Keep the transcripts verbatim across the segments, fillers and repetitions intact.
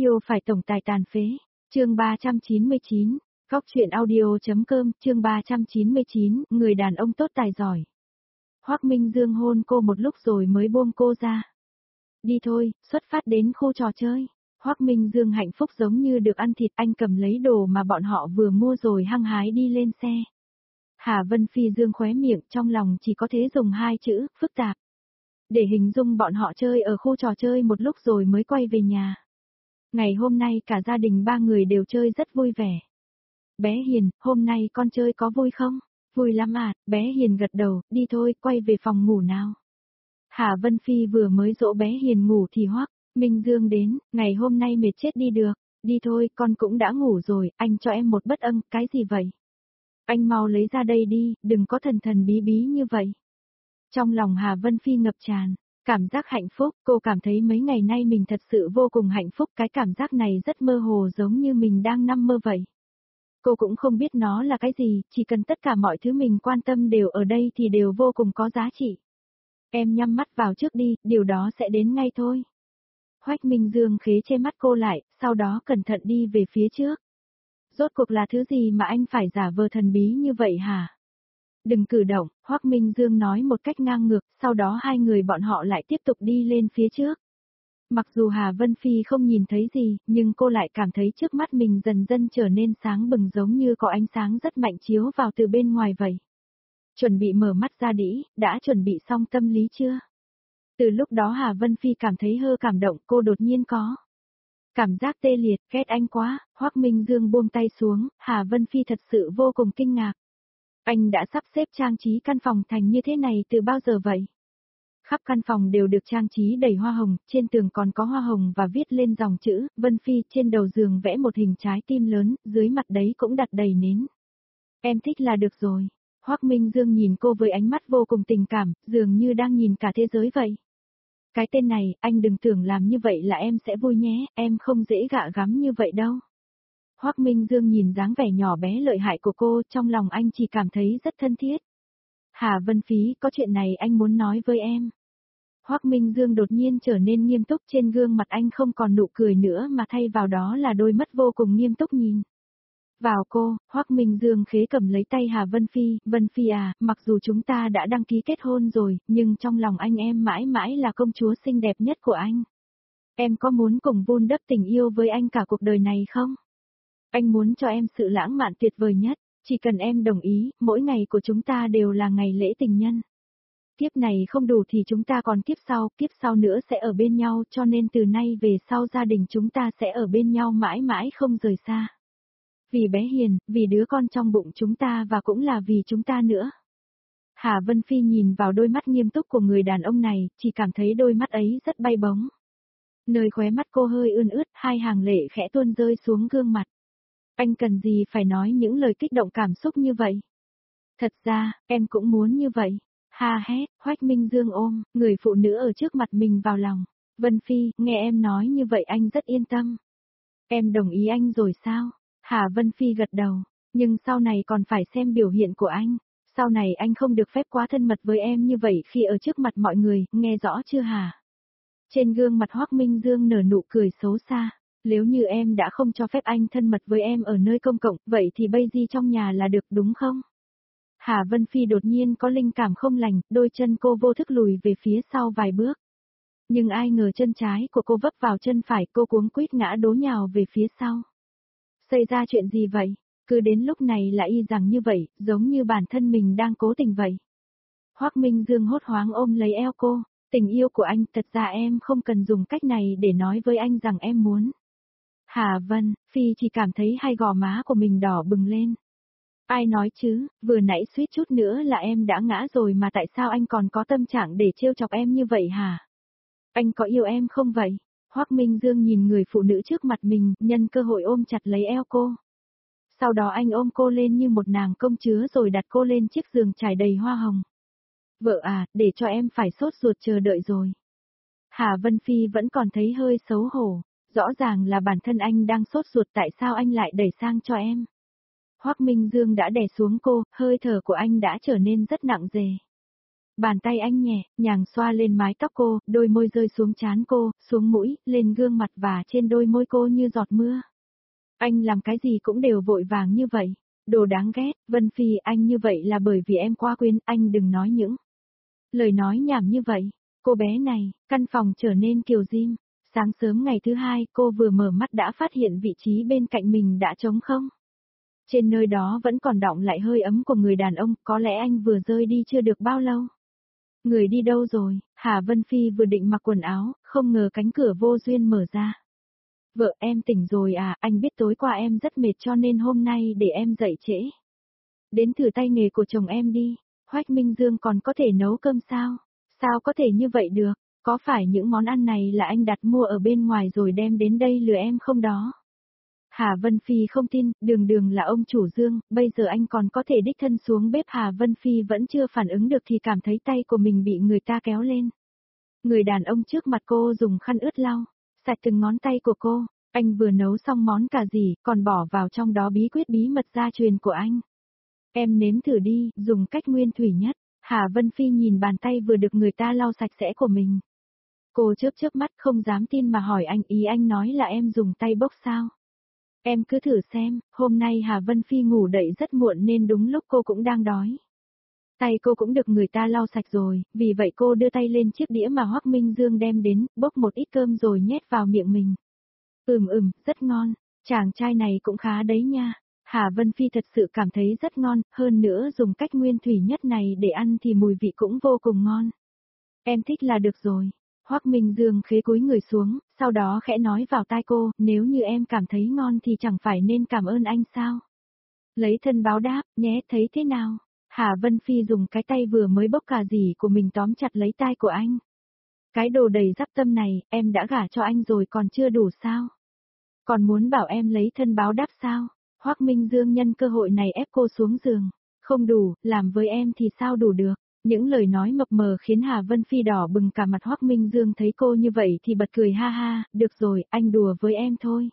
Yêu phải tổng tài tàn phế. Chương ba trăm chín mươi chín. Góc truyện audio.com, chương ba trăm chín mươi chín, người đàn ông tốt tài giỏi. Hoắc Minh Dương hôn cô một lúc rồi mới buông cô ra. Đi thôi, xuất phát đến khu trò chơi. Hoắc Minh Dương hạnh phúc giống như được ăn thịt, anh cầm lấy đồ mà bọn họ vừa mua rồi hăng hái đi lên xe. Hà Vân Phi dương khóe miệng, trong lòng chỉ có thể dùng hai chữ, phức tạp. Để hình dung bọn họ chơi ở khu trò chơi một lúc rồi mới quay về nhà. Ngày hôm nay cả gia đình ba người đều chơi rất vui vẻ. Bé Hiền, hôm nay con chơi có vui không? Vui lắm à, bé Hiền gật đầu, đi thôi, quay về phòng ngủ nào. Hà Vân Phi vừa mới dỗ bé Hiền ngủ thì Hoắc Minh Dương đến, ngày hôm nay mệt chết đi được, đi thôi, con cũng đã ngủ rồi, anh cho em một bất ân, cái gì vậy? Anh mau lấy ra đây đi, đừng có thần thần bí bí như vậy. Trong lòng Hà Vân Phi ngập tràn, cảm giác hạnh phúc, cô cảm thấy mấy ngày nay mình thật sự vô cùng hạnh phúc, cái cảm giác này rất mơ hồ giống như mình đang nằm mơ vậy. Cô cũng không biết nó là cái gì, chỉ cần tất cả mọi thứ mình quan tâm đều ở đây thì đều vô cùng có giá trị. Em nhắm mắt vào trước đi, điều đó sẽ đến ngay thôi. Hoắc Minh Dương khế che mắt cô lại, sau đó cẩn thận đi về phía trước. Rốt cuộc là thứ gì mà anh phải giả vờ thần bí như vậy hả? Đừng cử động, Hoắc Minh Dương nói một cách ngang ngược, sau đó hai người bọn họ lại tiếp tục đi lên phía trước. Mặc dù Hà Vân Phi không nhìn thấy gì, nhưng cô lại cảm thấy trước mắt mình dần dần trở nên sáng bừng giống như có ánh sáng rất mạnh chiếu vào từ bên ngoài vậy. Chuẩn bị mở mắt ra đĩ, đã chuẩn bị xong tâm lý chưa? Từ lúc đó Hà Vân Phi cảm thấy hơi cảm động, cô đột nhiên có cảm giác tê liệt, ghét anh quá. Hoắc Minh Dương buông tay xuống, Hà Vân Phi thật sự vô cùng kinh ngạc. Anh đã sắp xếp trang trí căn phòng thành như thế này từ bao giờ vậy? Khắp căn phòng đều được trang trí đầy hoa hồng, trên tường còn có hoa hồng và viết lên dòng chữ, Vân Phi, trên đầu giường vẽ một hình trái tim lớn, dưới mặt đấy cũng đặt đầy nến. Em thích là được rồi. Hoắc Minh Dương nhìn cô với ánh mắt vô cùng tình cảm, dường như đang nhìn cả thế giới vậy. Cái tên này, anh đừng tưởng làm như vậy là em sẽ vui nhé, em không dễ gạ gắm như vậy đâu. Hoắc Minh Dương nhìn dáng vẻ nhỏ bé lợi hại của cô, trong lòng anh chỉ cảm thấy rất thân thiết. Hà Vân Phi, có chuyện này anh muốn nói với em. Hoắc Minh Dương đột nhiên trở nên nghiêm túc, trên gương mặt anh không còn nụ cười nữa mà thay vào đó là đôi mắt vô cùng nghiêm túc nhìn vào cô. Hoắc Minh Dương khế cầm lấy tay Hà Vân Phi, Vân Phi à, mặc dù chúng ta đã đăng ký kết hôn rồi, nhưng trong lòng anh em mãi mãi là công chúa xinh đẹp nhất của anh. Em có muốn cùng vun đắp tình yêu với anh cả cuộc đời này không? Anh muốn cho em sự lãng mạn tuyệt vời nhất, chỉ cần em đồng ý, mỗi ngày của chúng ta đều là ngày lễ tình nhân. Kiếp này không đủ thì chúng ta còn kiếp sau, kiếp sau nữa sẽ ở bên nhau, cho nên từ nay về sau gia đình chúng ta sẽ ở bên nhau mãi mãi không rời xa. Vì bé Hiền, vì đứa con trong bụng chúng ta và cũng là vì chúng ta nữa. Hà Vân Phi nhìn vào đôi mắt nghiêm túc của người đàn ông này, chỉ cảm thấy đôi mắt ấy rất bay bóng. Nơi khóe mắt cô hơi ươn ướt, hai hàng lệ khẽ tuôn rơi xuống gương mặt. Anh cần gì phải nói những lời kích động cảm xúc như vậy? Thật ra, em cũng muốn như vậy. Ha hét, Hoắc Minh Dương ôm người phụ nữ ở trước mặt mình vào lòng. Vân Phi, nghe em nói như vậy anh rất yên tâm. Em đồng ý anh rồi sao? Hà Vân Phi gật đầu, nhưng sau này còn phải xem biểu hiện của anh. Sau này anh không được phép quá thân mật với em như vậy khi ở trước mặt mọi người, nghe rõ chưa hả? Trên gương mặt Hoắc Minh Dương nở nụ cười xấu xa. Nếu như em đã không cho phép anh thân mật với em ở nơi công cộng, vậy thì bây giờ trong nhà là được đúng không? Hà Vân Phi đột nhiên có linh cảm không lành, đôi chân cô vô thức lùi về phía sau vài bước. Nhưng ai ngờ chân trái của cô vấp vào chân phải, cô cuống quýt ngã đố nhào về phía sau. Xảy ra chuyện gì vậy? Cứ đến lúc này lại y rằng như vậy, giống như bản thân mình đang cố tình vậy. Hoắc Minh Dương hốt hoáng ôm lấy eo cô, tình yêu của anh, thật ra em không cần dùng cách này để nói với anh rằng em muốn. Hà Vân Phi chỉ cảm thấy hai gò má của mình đỏ bừng lên. Ai nói chứ, vừa nãy suýt chút nữa là em đã ngã rồi mà tại sao anh còn có tâm trạng để trêu chọc em như vậy hả? Anh có yêu em không vậy? Hoắc Minh Dương nhìn người phụ nữ trước mặt mình, nhân cơ hội ôm chặt lấy eo cô. Sau đó anh ôm cô lên như một nàng công chúa rồi đặt cô lên chiếc giường trải đầy hoa hồng. Vợ à, để cho em phải sốt ruột chờ đợi rồi. Hà Vân Phi vẫn còn thấy hơi xấu hổ, rõ ràng là bản thân anh đang sốt ruột, tại sao anh lại đẩy sang cho em? Hoắc Minh Dương đã đè xuống cô, hơi thở của anh đã trở nên rất nặng nề. Bàn tay anh nhẹ, nhàng xoa lên mái tóc cô, đôi môi rơi xuống trán cô, xuống mũi, lên gương mặt và trên đôi môi cô như giọt mưa. Anh làm cái gì cũng đều vội vàng như vậy. Đồ đáng ghét, Vân Phi, anh như vậy là bởi vì em quá quên, anh đừng nói những lời nói nhảm như vậy. Cô bé này, căn phòng trở nên kiều diêm. Sáng sớm ngày thứ hai, cô vừa mở mắt đã phát hiện vị trí bên cạnh mình đã trống không. Trên nơi đó vẫn còn đọng lại hơi ấm của người đàn ông, có lẽ anh vừa rơi đi chưa được bao lâu. Người đi đâu rồi? Hà Vân Phi vừa định mặc quần áo, không ngờ cánh cửa vô duyên mở ra. Vợ em tỉnh rồi à, anh biết tối qua em rất mệt cho nên hôm nay để em dậy trễ. Đến thử tay nghề của chồng em đi, Hoách Minh Dương còn có thể nấu cơm sao? Sao có thể như vậy được? Có phải những món ăn này là anh đặt mua ở bên ngoài rồi đem đến đây lừa em không đó? Hà Vân Phi không tin, đường đường là ông chủ Dương, bây giờ anh còn có thể đích thân xuống bếp. Hà Vân Phi vẫn chưa phản ứng được thì cảm thấy tay của mình bị người ta kéo lên. Người đàn ông trước mặt cô dùng khăn ướt lau, sạch từng ngón tay của cô, anh vừa nấu xong món cà gì, còn bỏ vào trong đó bí quyết bí mật gia truyền của anh. Em nếm thử đi, dùng cách nguyên thủy nhất. Hà Vân Phi nhìn bàn tay vừa được người ta lau sạch sẽ của mình. Cô chớp chớp mắt không dám tin mà hỏi anh, ý anh nói là em dùng tay bốc sao? Em cứ thử xem, hôm nay Hà Vân Phi ngủ dậy rất muộn nên đúng lúc cô cũng đang đói. Tay cô cũng được người ta lau sạch rồi, vì vậy cô đưa tay lên chiếc đĩa mà Hoắc Minh Dương đem đến, bốc một ít cơm rồi nhét vào miệng mình. Ừm ừm, rất ngon, chàng trai này cũng khá đấy nha. Hà Vân Phi thật sự cảm thấy rất ngon, hơn nữa dùng cách nguyên thủy nhất này để ăn thì mùi vị cũng vô cùng ngon. Em thích là được rồi. Hoắc Minh Dương khế cúi người xuống, sau đó khẽ nói vào tai cô, nếu như em cảm thấy ngon thì chẳng phải nên cảm ơn anh sao? Lấy thân báo đáp, nhé, thấy thế nào? Hà Vân Phi dùng cái tay vừa mới bốc cà rỉ của mình tóm chặt lấy tai của anh. Cái đồ đầy dắp tâm này, em đã gả cho anh rồi còn chưa đủ sao? Còn muốn bảo em lấy thân báo đáp sao? Hoắc Minh Dương nhân cơ hội này ép cô xuống giường. Không đủ, làm với em thì sao đủ được? Những lời nói mập mờ khiến Hà Vân Phi đỏ bừng cả mặt. Hoắc Minh Dương thấy cô như vậy thì bật cười ha ha, được rồi, anh đùa với em thôi.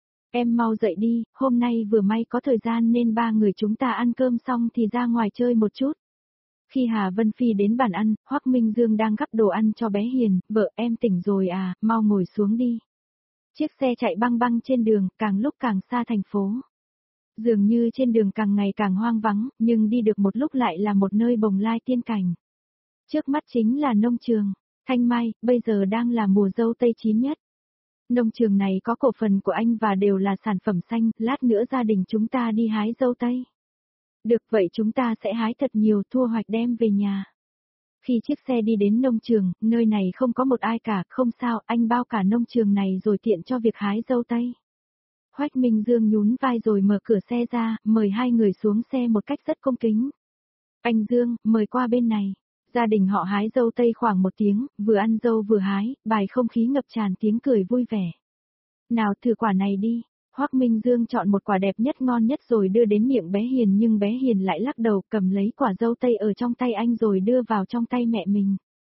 Em mau dậy đi, hôm nay vừa may có thời gian nên ba người chúng ta ăn cơm xong thì ra ngoài chơi một chút. Khi Hà Vân Phi đến bàn ăn, Hoắc Minh Dương đang gắp đồ ăn cho bé Hiền, vợ em tỉnh rồi à, mau ngồi xuống đi. Chiếc xe chạy băng băng trên đường, càng lúc càng xa thành phố. Dường như trên đường càng ngày càng hoang vắng, nhưng đi được một lúc lại là một nơi bồng lai tiên cảnh. Trước mắt chính là nông trường, Thanh Mai, bây giờ đang là mùa dâu tây chín nhất. Nông trường này có cổ phần của anh và đều là sản phẩm xanh, lát nữa gia đình chúng ta đi hái dâu tây. Được vậy chúng ta sẽ hái thật nhiều thu hoạch đem về nhà. Khi chiếc xe đi đến nông trường, nơi này không có một ai cả, không sao, anh bao cả nông trường này rồi tiện cho việc hái dâu tây. Hoắc Minh Dương nhún vai rồi mở cửa xe ra, mời hai người xuống xe một cách rất cung kính. Anh Dương, mời qua bên này. Gia đình họ hái dâu tây khoảng một tiếng, vừa ăn dâu vừa hái, bài không khí ngập tràn tiếng cười vui vẻ. Nào thử quả này đi. Hoắc Minh Dương chọn một quả đẹp nhất ngon nhất rồi đưa đến miệng bé Hiền, nhưng bé Hiền lại lắc đầu cầm lấy quả dâu tây ở trong tay anh rồi đưa vào trong tay mẹ mình.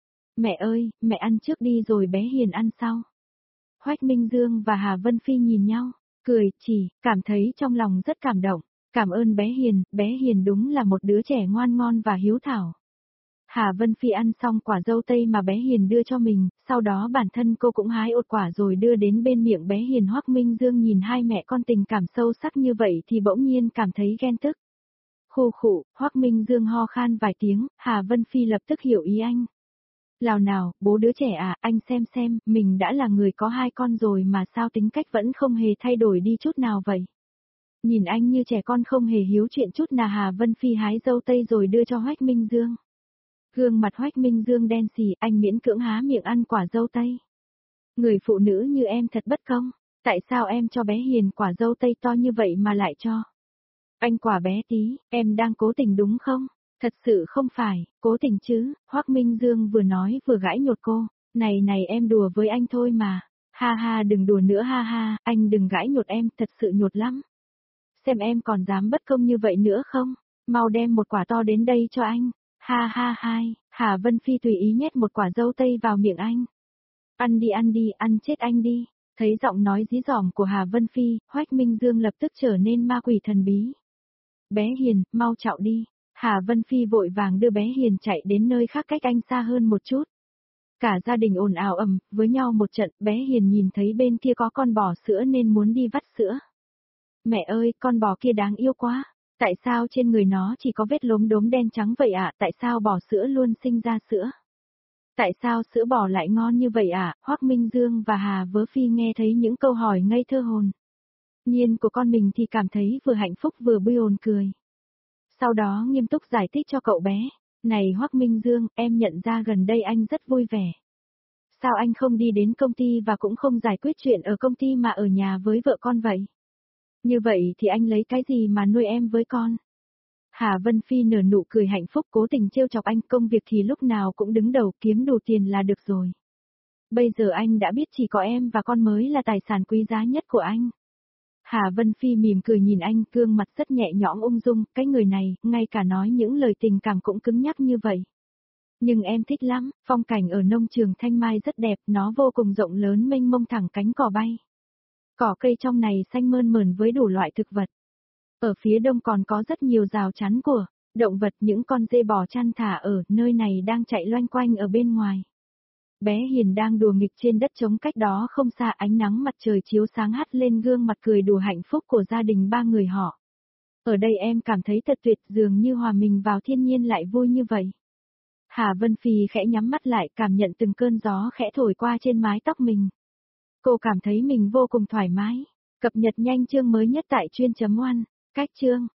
Mẹ ơi, mẹ ăn trước đi rồi bé Hiền ăn sau. Hoắc Minh Dương và Hà Vân Phi nhìn nhau, cười, chỉ, cảm thấy trong lòng rất cảm động. Cảm ơn bé Hiền, bé Hiền đúng là một đứa trẻ ngoan ngon và hiếu thảo. Hà Vân Phi ăn xong quả dâu tây mà bé Hiền đưa cho mình, sau đó bản thân cô cũng hái một quả rồi đưa đến bên miệng bé Hiền. Hoắc Minh Dương nhìn hai mẹ con tình cảm sâu sắc như vậy thì bỗng nhiên cảm thấy ghen tức. Khụ khụ, Hoắc Minh Dương ho khan vài tiếng, Hà Vân Phi lập tức hiểu ý anh. Lào nào, bố đứa trẻ à, anh xem xem, mình đã là người có hai con rồi mà sao tính cách vẫn không hề thay đổi đi chút nào vậy. Nhìn anh như trẻ con không hề hiếu chuyện chút nào. Hà Vân Phi hái dâu tây rồi đưa cho Hoắc Minh Dương. Gương mặt Hoắc Minh Dương đen xì, anh miễn cưỡng há miệng ăn quả dâu tây. Người phụ nữ như em thật bất công, tại sao em cho bé Hiền quả dâu tây to như vậy mà lại cho anh quả bé tí, em đang cố tình đúng không? Thật sự không phải, cố tình chứ. Hoắc Minh Dương vừa nói vừa gãi nhột cô, này này em đùa với anh thôi mà, ha ha đừng đùa nữa ha ha, anh đừng gãi nhột em, thật sự nhột lắm. Xem em còn dám bất công như vậy nữa không, mau đem một quả to đến đây cho anh. Ha ha hai, Hà Vân Phi tùy ý nhét một quả dâu tây vào miệng anh. Ăn đi ăn đi, ăn chết anh đi. Thấy giọng nói dí dỏm của Hà Vân Phi, Hoắc Minh Dương lập tức trở nên ma quỷ thần bí. Bé Hiền, mau chạo đi. Hà Vân Phi vội vàng đưa bé Hiền chạy đến nơi khác cách anh xa hơn một chút. Cả gia đình ồn ào ầm, với nhau một trận, bé Hiền nhìn thấy bên kia có con bò sữa nên muốn đi vắt sữa. Mẹ ơi, con bò kia đáng yêu quá. Tại sao trên người nó chỉ có vết lốm đốm đen trắng vậy ạ? À? Tại sao bò sữa luôn sinh ra sữa? Tại sao sữa bò lại ngon như vậy ạ? À? Hoắc Minh Dương và Hà Vớ Phi nghe thấy những câu hỏi ngây thơ hồn nhiên của con mình thì cảm thấy vừa hạnh phúc vừa buồn cười. Sau đó nghiêm túc giải thích cho cậu bé. Này Hoắc Minh Dương, em nhận ra gần đây anh rất vui vẻ. Sao anh không đi đến công ty và cũng không giải quyết chuyện ở công ty mà ở nhà với vợ con vậy? Như vậy thì anh lấy cái gì mà nuôi em với con? Hà Vân Phi nở nụ cười hạnh phúc cố tình trêu chọc anh, công việc thì lúc nào cũng đứng đầu, kiếm đủ tiền là được rồi. Bây giờ anh đã biết chỉ có em và con mới là tài sản quý giá nhất của anh. Hà Vân Phi mỉm cười nhìn anh, gương mặt rất nhẹ nhõm ung dung, cái người này, ngay cả nói những lời tình cảm cũng cứng nhắc như vậy. Nhưng em thích lắm, phong cảnh ở nông trường Thanh Mai rất đẹp, nó vô cùng rộng lớn mênh mông thẳng cánh cỏ bay. Cỏ cây trong này xanh mơn mởn với đủ loại thực vật. Ở phía đông còn có rất nhiều rào chắn của động vật, những con dê bò chăn thả ở nơi này đang chạy loanh quanh ở bên ngoài. Bé Hiền đang đùa nghịch trên đất trống cách đó không xa, ánh nắng mặt trời chiếu sáng hắt lên gương mặt cười đủ hạnh phúc của gia đình ba người họ. Ở đây em cảm thấy thật tuyệt, dường như hòa mình vào thiên nhiên lại vui như vậy. Hà Vân Phi khẽ nhắm mắt lại, cảm nhận từng cơn gió khẽ thổi qua trên mái tóc mình. Cô cảm thấy mình vô cùng thoải mái. Cập nhật nhanh chương mới nhất tại chuyên chấm oan. Cách chương